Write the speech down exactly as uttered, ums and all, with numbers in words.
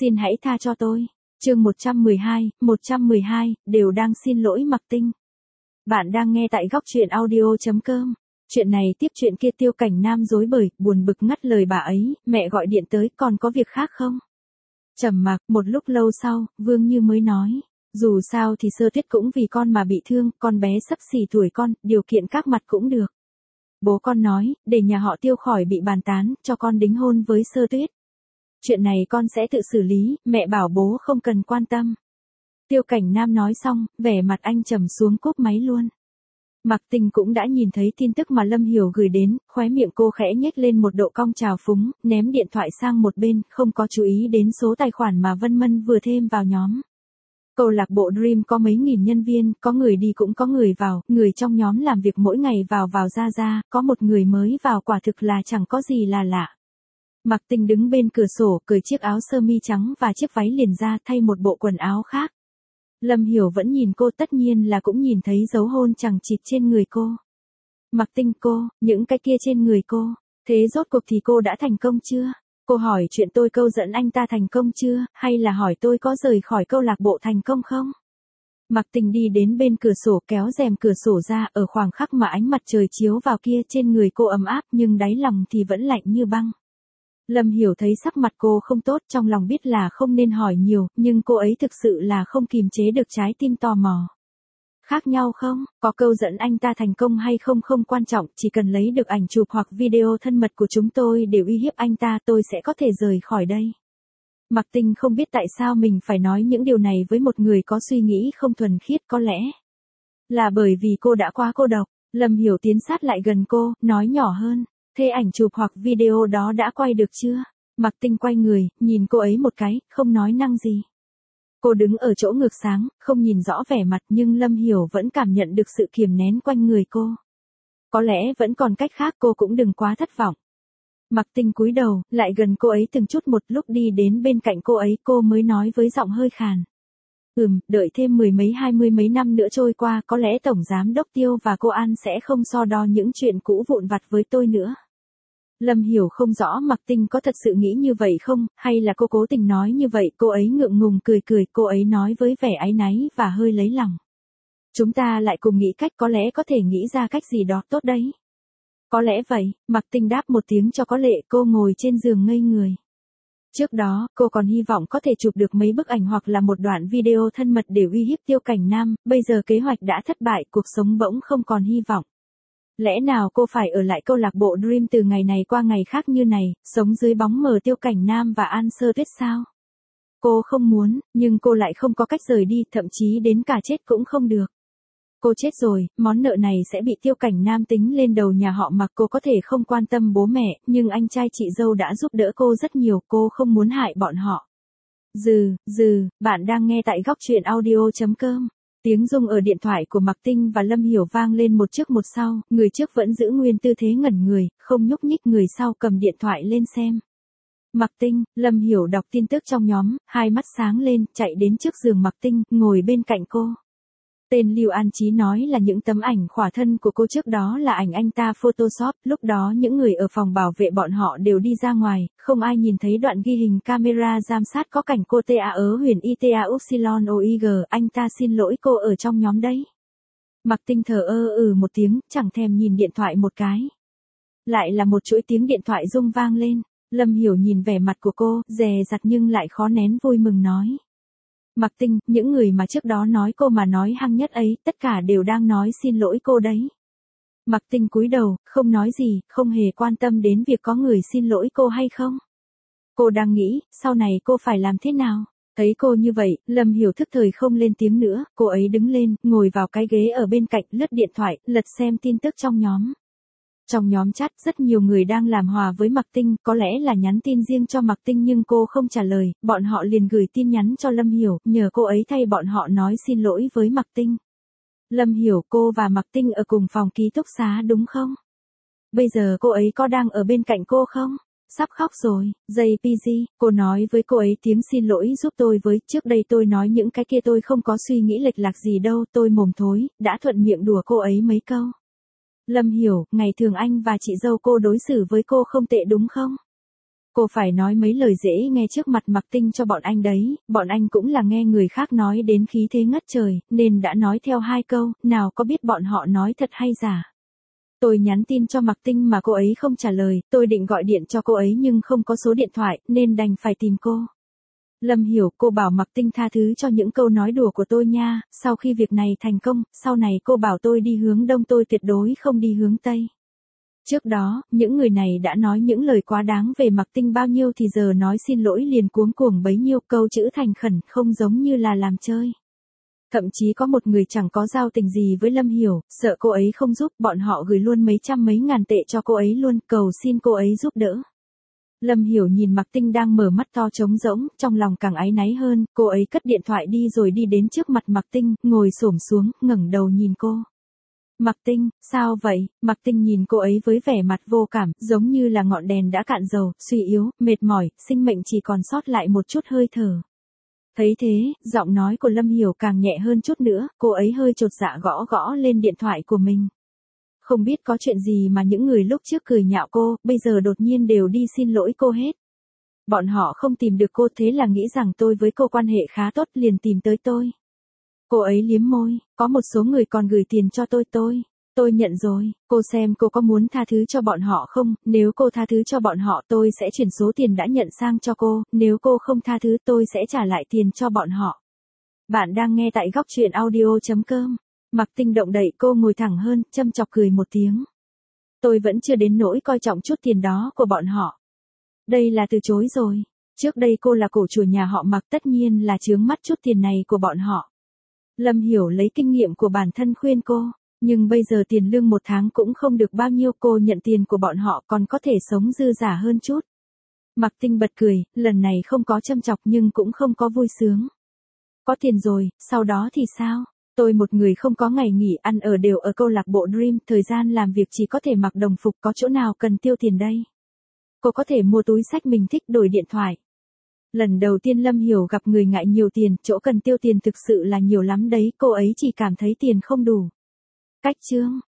Xin hãy tha cho tôi. Chương một trăm mười hai, một trăm mười hai, đều đang xin lỗi Mặc Tinh. Bạn đang nghe tại góc truyện audio chấm com. Chuyện này tiếp chuyện kia Tiêu Cảnh Nam rối bời, buồn bực ngắt lời bà ấy, mẹ gọi điện tới, còn có việc khác không? Trầm mặc, một lúc lâu sau, Vương Như mới nói. Dù sao thì Sơ Tuyết cũng vì con mà bị thương, con bé sắp xỉ tuổi con, điều kiện các mặt cũng được. Bố con nói, để nhà họ Tiêu khỏi bị bàn tán, cho con đính hôn với Sơ Tuyết. Chuyện này con sẽ tự xử lý, mẹ bảo bố không cần quan tâm. Tiêu Cảnh Nam nói xong, vẻ mặt anh trầm xuống cúp máy luôn. Mặc Tình cũng đã nhìn thấy tin tức mà Lâm Hiểu gửi đến, khóe miệng cô khẽ nhếch lên một độ cong trào phúng, ném điện thoại sang một bên, không có chú ý đến số tài khoản mà Vân Mân vừa thêm vào nhóm. Câu lạc bộ Dream có mấy nghìn nhân viên, có người đi cũng có người vào, người trong nhóm làm việc mỗi ngày vào vào ra ra, có một người mới vào quả thực là chẳng có gì là lạ. Mặc Tình đứng bên cửa sổ, cởi chiếc áo sơ mi trắng và chiếc váy liền ra thay một bộ quần áo khác. Lâm Hiểu vẫn nhìn cô, tất nhiên là cũng nhìn thấy dấu hôn chằng chịt trên người cô. Mặc Tinh cô, những cái kia trên người cô, thế rốt cuộc thì cô đã thành công chưa? Cô hỏi chuyện tôi câu dẫn anh ta thành công chưa, hay là hỏi tôi có rời khỏi câu lạc bộ thành công không? Mặc Tình đi đến bên cửa sổ kéo rèm cửa sổ ra, ở khoảng khắc mà ánh mặt trời chiếu vào kia trên người cô ấm áp nhưng đáy lòng thì vẫn lạnh như băng. Lâm Hiểu thấy sắc mặt cô không tốt, trong lòng biết là không nên hỏi nhiều, nhưng cô ấy thực sự là không kìm chế được trái tim tò mò. Khác nhau không? Có câu dẫn anh ta thành công hay không không quan trọng, chỉ cần lấy được ảnh chụp hoặc video thân mật của chúng tôi để uy hiếp anh ta, tôi sẽ có thể rời khỏi đây. Mặc Tình không biết tại sao mình phải nói những điều này với một người có suy nghĩ không thuần khiết, có lẽ là bởi vì cô đã quá cô độc. Lâm Hiểu tiến sát lại gần cô, nói nhỏ hơn. Thế ảnh chụp hoặc video đó đã quay được chưa? Mặc Tinh quay người, nhìn cô ấy một cái, không nói năng gì. Cô đứng ở chỗ ngược sáng, không nhìn rõ vẻ mặt nhưng Lâm Hiểu vẫn cảm nhận được sự kiềm nén quanh người cô. Có lẽ vẫn còn cách khác, cô cũng đừng quá thất vọng. Mặc Tinh cúi đầu, lại gần cô ấy từng chút một, lúc đi đến bên cạnh cô ấy cô mới nói với giọng hơi khàn. Ừm, đợi thêm mười mấy hai mươi mấy năm nữa trôi qua, có lẽ Tổng Giám Đốc Tiêu và cô An sẽ không so đo những chuyện cũ vụn vặt với tôi nữa. Lâm Hiểu không rõ Mặc Tinh có thật sự nghĩ như vậy không, hay là cô cố tình nói như vậy, cô ấy ngượng ngùng cười cười, cô ấy nói với vẻ áy náy và hơi lấy lòng. Chúng ta lại cùng nghĩ cách, có lẽ có thể nghĩ ra cách gì đó tốt đấy. Có lẽ vậy, Mặc Tinh đáp một tiếng cho có lệ, cô ngồi trên giường ngây người. Trước đó, cô còn hy vọng có thể chụp được mấy bức ảnh hoặc là một đoạn video thân mật để uy hiếp Tiêu Cảnh Nam, bây giờ kế hoạch đã thất bại, cuộc sống bỗng không còn hy vọng. Lẽ nào cô phải ở lại câu lạc bộ Dream từ ngày này qua ngày khác như này, sống dưới bóng mờ Tiêu Cảnh Nam và An Sơ Tuyết sao? Cô không muốn, nhưng cô lại không có cách rời đi, thậm chí đến cả chết cũng không được. Cô chết rồi, món nợ này sẽ bị Tiêu Cảnh Nam tính lên đầu nhà họ Mặc. Cô có thể không quan tâm bố mẹ, nhưng anh trai chị dâu đã giúp đỡ cô rất nhiều, cô không muốn hại bọn họ. Dừ, dừ, bạn đang nghe tại góc truyện audio chấm com. Tiếng rung ở điện thoại của Mặc Tinh và Lâm Hiểu vang lên một trước một sau, người trước vẫn giữ nguyên tư thế ngẩn người, không nhúc nhích, người sau cầm điện thoại lên xem. Mặc Tinh, Lâm Hiểu đọc tin tức trong nhóm, hai mắt sáng lên, chạy đến trước giường Mặc Tinh, ngồi bên cạnh cô. Tên Lưu An Chí nói là những tấm ảnh khỏa thân của cô trước đó là ảnh anh ta Photoshop, lúc đó những người ở phòng bảo vệ bọn họ đều đi ra ngoài, không ai nhìn thấy đoạn ghi hình camera giám sát có cảnh cô ta ớ huyền ita upsilon oig, anh ta xin lỗi cô ở trong nhóm đấy. Mặc Tinh thở ơ ừ một tiếng, chẳng thèm nhìn điện thoại một cái. Lại là một chuỗi tiếng điện thoại rung vang lên, Lâm Hiểu nhìn vẻ mặt của cô, dè dặt nhưng lại khó nén vui mừng nói. Mặc Tinh, những người mà trước đó nói cô mà nói hăng nhất ấy, tất cả đều đang nói xin lỗi cô đấy. Mặc Tinh cúi đầu, không nói gì, không hề quan tâm đến việc có người xin lỗi cô hay không. Cô đang nghĩ, sau này cô phải làm thế nào? Thấy cô như vậy, Lâm Hiểu thức thời không lên tiếng nữa, cô ấy đứng lên, ngồi vào cái ghế ở bên cạnh, lướt điện thoại, lật xem tin tức trong nhóm. Trong nhóm chat, rất nhiều người đang làm hòa với Mặc Tinh, có lẽ là nhắn tin riêng cho Mặc Tinh nhưng cô không trả lời, bọn họ liền gửi tin nhắn cho Lâm Hiểu, nhờ cô ấy thay bọn họ nói xin lỗi với Mặc Tinh. Lâm Hiểu, cô và Mặc Tinh ở cùng phòng ký túc xá đúng không? Bây giờ cô ấy có đang ở bên cạnh cô không? Sắp khóc rồi, jay pê giê, cô nói với cô ấy tiếng xin lỗi giúp tôi với, trước đây tôi nói những cái kia tôi không có suy nghĩ lệch lạc gì đâu, tôi mồm thối, đã thuận miệng đùa cô ấy mấy câu. Lâm Hiểu, ngày thường anh và chị dâu cô đối xử với cô không tệ đúng không? Cô phải nói mấy lời dễ nghe trước mặt Mạc Tinh cho bọn anh đấy, bọn anh cũng là nghe người khác nói đến khí thế ngất trời, nên đã nói theo hai câu, nào có biết bọn họ nói thật hay giả. Tôi nhắn tin cho Mạc Tinh mà cô ấy không trả lời, tôi định gọi điện cho cô ấy nhưng không có số điện thoại, nên đành phải tìm cô. Lâm Hiểu, cô bảo Mạc Tinh tha thứ cho những câu nói đùa của tôi nha, sau khi việc này thành công, sau này cô bảo tôi đi hướng đông tôi tuyệt đối không đi hướng tây. Trước đó, những người này đã nói những lời quá đáng về Mạc Tinh bao nhiêu thì giờ nói xin lỗi liền cuống cuồng bấy nhiêu, câu chữ thành khẩn không giống như là làm chơi. Thậm chí có một người chẳng có giao tình gì với Lâm Hiểu, sợ cô ấy không giúp, bọn họ gửi luôn mấy trăm mấy ngàn tệ cho cô ấy luôn, cầu xin cô ấy giúp đỡ. Lâm Hiểu nhìn Mạc Tinh đang mở mắt to trống rỗng, trong lòng càng áy náy hơn, cô ấy cất điện thoại đi rồi đi đến trước mặt Mạc Tinh, ngồi xổm xuống, ngẩng đầu nhìn cô. Mạc Tinh, sao vậy? Mạc Tinh nhìn cô ấy với vẻ mặt vô cảm, giống như là ngọn đèn đã cạn dầu, suy yếu, mệt mỏi, sinh mệnh chỉ còn sót lại một chút hơi thở. Thấy thế, giọng nói của Lâm Hiểu càng nhẹ hơn chút nữa, cô ấy hơi chột dạ gõ gõ lên điện thoại của mình. Không biết có chuyện gì mà những người lúc trước cười nhạo cô, bây giờ đột nhiên đều đi xin lỗi cô hết. Bọn họ không tìm được cô thế là nghĩ rằng tôi với cô quan hệ khá tốt liền tìm tới tôi. Cô ấy liếm môi, có một số người còn gửi tiền cho tôi tôi. Tôi nhận rồi, cô xem cô có muốn tha thứ cho bọn họ không, nếu cô tha thứ cho bọn họ tôi sẽ chuyển số tiền đã nhận sang cho cô, nếu cô không tha thứ tôi sẽ trả lại tiền cho bọn họ. Bạn đang nghe tại góc truyện audio chấm com. Mạc Tinh động đậy cô ngồi thẳng hơn, châm chọc cười một tiếng. Tôi vẫn chưa đến nỗi coi trọng chút tiền đó của bọn họ. Đây là từ chối rồi. Trước đây cô là cổ chủ nhà họ Mạc tất nhiên là chướng mắt chút tiền này của bọn họ. Lâm Hiểu lấy kinh nghiệm của bản thân khuyên cô, nhưng bây giờ tiền lương một tháng cũng không được bao nhiêu, cô nhận tiền của bọn họ còn có thể sống dư giả hơn chút. Mạc Tinh bật cười, lần này không có châm chọc nhưng cũng không có vui sướng. Có tiền rồi, sau đó thì sao? Tôi một người không có ngày nghỉ, ăn ở đều ở câu lạc bộ Dream, thời gian làm việc chỉ có thể mặc đồng phục, có chỗ nào cần tiêu tiền đây? Cô có thể mua túi xách mình thích, đổi điện thoại. Lần đầu tiên Lâm Hiểu gặp người ngại nhiều tiền, chỗ cần tiêu tiền thực sự là nhiều lắm đấy, cô ấy chỉ cảm thấy tiền không đủ. Cách chương,